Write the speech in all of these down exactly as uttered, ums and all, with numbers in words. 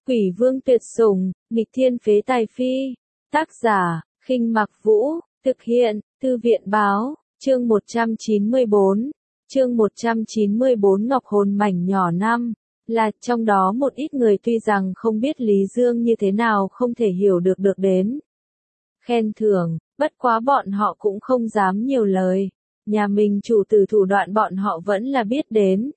Quỷ vương tuyệt sủng, nghịch thiên phế tài phi. Tác giả, Khinh Mặc Vũ, thực hiện, Thư viện báo, chương một trăm chín mươi bốn. Chương một trăm chín mươi bốn Ngọc hồn mảnh nhỏ năm, là trong đó một ít người tuy rằng không biết Lý Dương như thế nào không thể hiểu được được đến khen thưởng, bất quá bọn họ cũng không dám nhiều lời, nhà mình chủ tử thủ đoạn bọn họ vẫn là biết đến.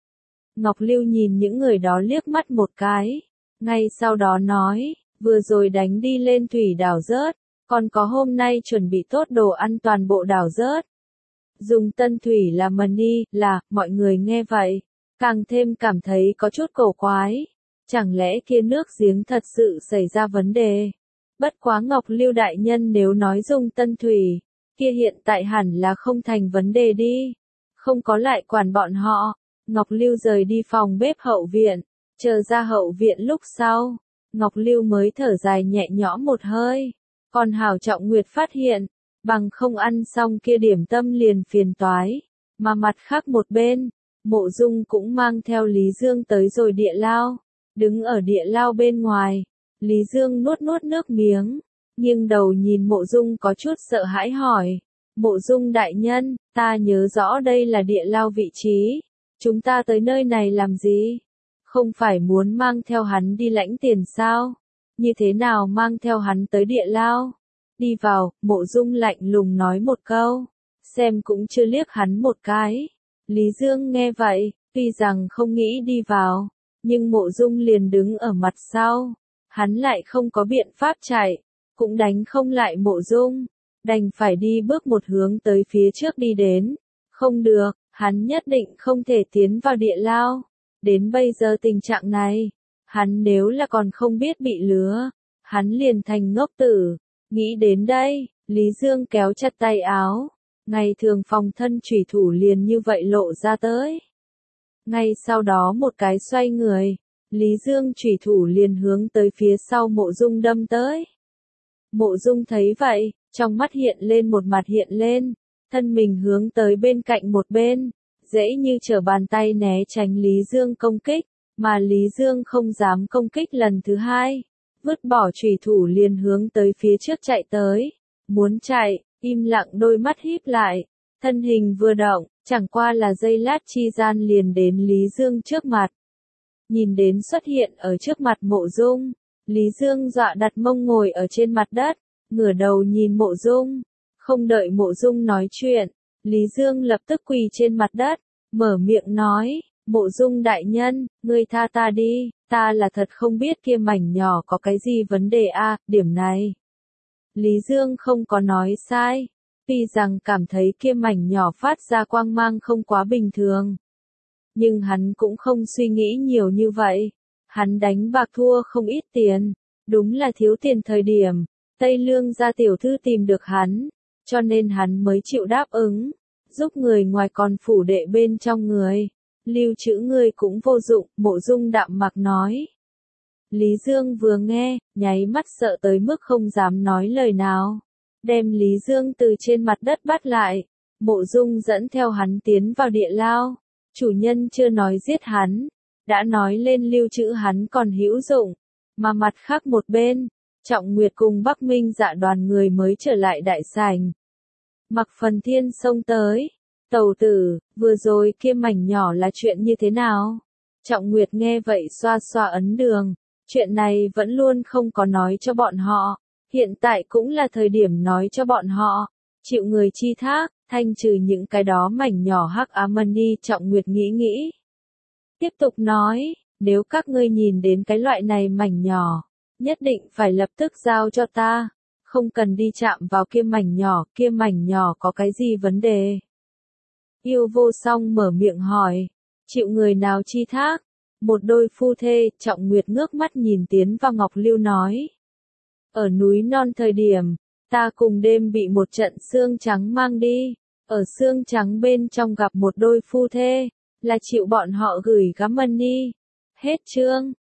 Ngọc Lưu nhìn những người đó liếc mắt một cái, ngay sau đó nói, vừa rồi đánh đi lên thủy đảo rớt, còn có hôm nay chuẩn bị tốt đồ ăn toàn bộ đảo rớt. Dùng tân thủy là money, là, mọi người nghe vậy, càng thêm cảm thấy có chút cổ quái. Chẳng lẽ kia nước giếng thật sự xảy ra vấn đề? Bất quá Ngọc Lưu đại nhân nếu nói dùng tân thủy, kia hiện tại hẳn là không thành vấn đề đi. Không có lại quản bọn họ, Ngọc Lưu rời đi phòng bếp hậu viện, chờ ra hậu viện lúc sau, Ngọc Lưu mới thở dài nhẹ nhõm một hơi. Còn Hảo Trọng Nguyệt phát hiện, bằng không ăn xong kia điểm tâm liền phiền toái, mà mặt khác một bên, Mộ Dung cũng mang theo Lý Dương tới rồi địa lao, đứng ở địa lao bên ngoài, Lý Dương nuốt nuốt nước miếng, nghiêng đầu nhìn Mộ Dung có chút sợ hãi hỏi, Mộ Dung đại nhân, ta nhớ rõ đây là địa lao vị trí, chúng ta tới nơi này làm gì? Không phải muốn mang theo hắn đi lãnh tiền sao? Như thế nào mang theo hắn tới địa lao? Đi vào, Mộ Dung lạnh lùng nói một câu, xem cũng chưa liếc hắn một cái. Lý Dương nghe vậy, tuy rằng không nghĩ đi vào, nhưng Mộ Dung liền đứng ở mặt sau, hắn lại không có biện pháp chạy, cũng đánh không lại Mộ Dung, đành phải đi bước một hướng tới phía trước đi đến. Không được, hắn nhất định không thể tiến vào địa lao. Đến bây giờ tình trạng này, hắn nếu là còn không biết bị lừa, hắn liền thành ngốc tử. Nghĩ đến đây, Lý Dương kéo chặt tay áo, ngày thường phòng thân chủy thủ liền như vậy lộ ra tới. Ngay sau đó một cái xoay người, Lý Dương chủy thủ liền hướng tới phía sau Mộ Dung đâm tới. Mộ Dung thấy vậy, trong mắt hiện lên một mặt hiện lên, thân mình hướng tới bên cạnh một bên, dễ như trở bàn tay né tránh Lý Dương công kích, mà Lý Dương không dám công kích lần thứ hai. Vứt bỏ chủy thủ liền hướng tới phía trước chạy tới, muốn chạy, im lặng đôi mắt híp lại, thân hình vừa động, chẳng qua là giây lát chi gian liền đến Lý Dương trước mặt. Nhìn đến xuất hiện ở trước mặt Mộ Dung, Lý Dương dọa đặt mông ngồi ở trên mặt đất, ngửa đầu nhìn Mộ Dung, không đợi Mộ Dung nói chuyện, Lý Dương lập tức quỳ trên mặt đất, mở miệng nói, Mộ Dung đại nhân, ngươi tha ta đi. Ta là thật không biết kia mảnh nhỏ có cái gì vấn đề a, à, điểm này. Lý Dương không có nói sai, tuy rằng cảm thấy kia mảnh nhỏ phát ra quang mang không quá bình thường. Nhưng hắn cũng không suy nghĩ nhiều như vậy, hắn đánh bạc thua không ít tiền, đúng là thiếu tiền thời điểm, Tây Lương gia tiểu thư tìm được hắn, cho nên hắn mới chịu đáp ứng, giúp người ngoài còn phủ đệ bên trong người. Lưu trữ ngươi cũng vô dụng, Mộ Dung đạm mặc nói. Lý Dương vừa nghe, nháy mắt sợ tới mức không dám nói lời nào. Đem Lý Dương từ trên mặt đất bắt lại, Mộ Dung dẫn theo hắn tiến vào địa lao. Chủ nhân chưa nói giết hắn, đã nói lên lưu trữ hắn còn hữu dụng. Mà mặt khác một bên, Trọng Nguyệt cùng Bắc Minh Dạ đoàn người mới trở lại đại sảnh. Mặc Phần Thiên xông tới. Tẩu tử, vừa rồi kia mảnh nhỏ là chuyện như thế nào? Trọng Nguyệt nghe vậy xoa xoa ấn đường, chuyện này vẫn luôn không có nói cho bọn họ, hiện tại cũng là thời điểm nói cho bọn họ, chịu người chi thác, thanh trừ những cái đó mảnh nhỏ hắc ám money. Trọng Nguyệt nghĩ nghĩ, tiếp tục nói, nếu các ngươi nhìn đến cái loại này mảnh nhỏ, nhất định phải lập tức giao cho ta, không cần đi chạm vào kia mảnh nhỏ, kia mảnh nhỏ có cái gì vấn đề? Yêu Vô Song mở miệng hỏi, chịu người nào chi thác? Một đôi phu thê. Trọng Nguyệt ngước mắt nhìn tiến vào Ngọc Lưu nói. Ở núi non thời điểm, ta cùng đêm bị một trận xương trắng mang đi, ở xương trắng bên trong gặp một đôi phu thê, là chịu bọn họ gửi gắm money. Hết chương.